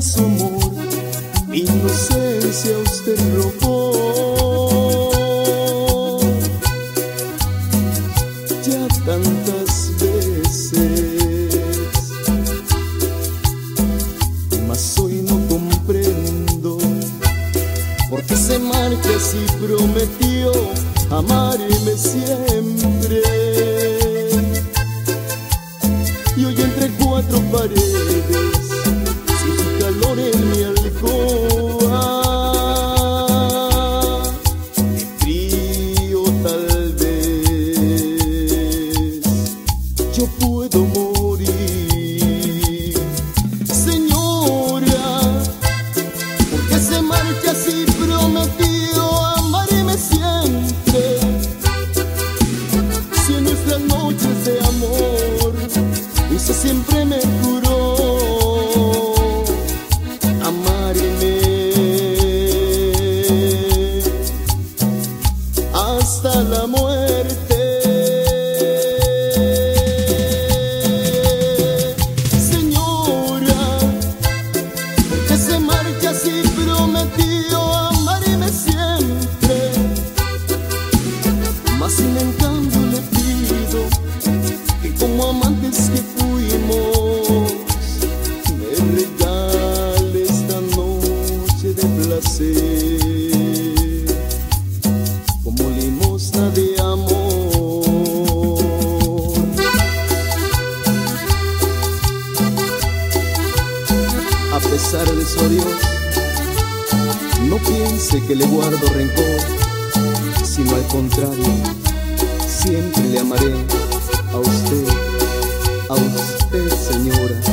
su amor, mi inocencia usted robó. Ya tantas veces, mas hoy no comprendo por qué se marcha si prometió amarme siempre. Y hoy entre cuatro paredes, sin su calor en mi alcoba, de frío tal vez yo puedo morir. Señora, ¿por qué se marcha si prometió amarme siempre? Si en nuestras noches de amor usted siempre me juró amarme hasta la muerte. Señora, ¿por qué se marcha si prometió amarme siempre? Mas sin en cambio le pido que como amantes que fuimos, me regale esta noche de placer como limosna de amor. A pesar de su adiós, no piense que le guardo rencor, sino al contrario, siempre le amaré a usted, señora.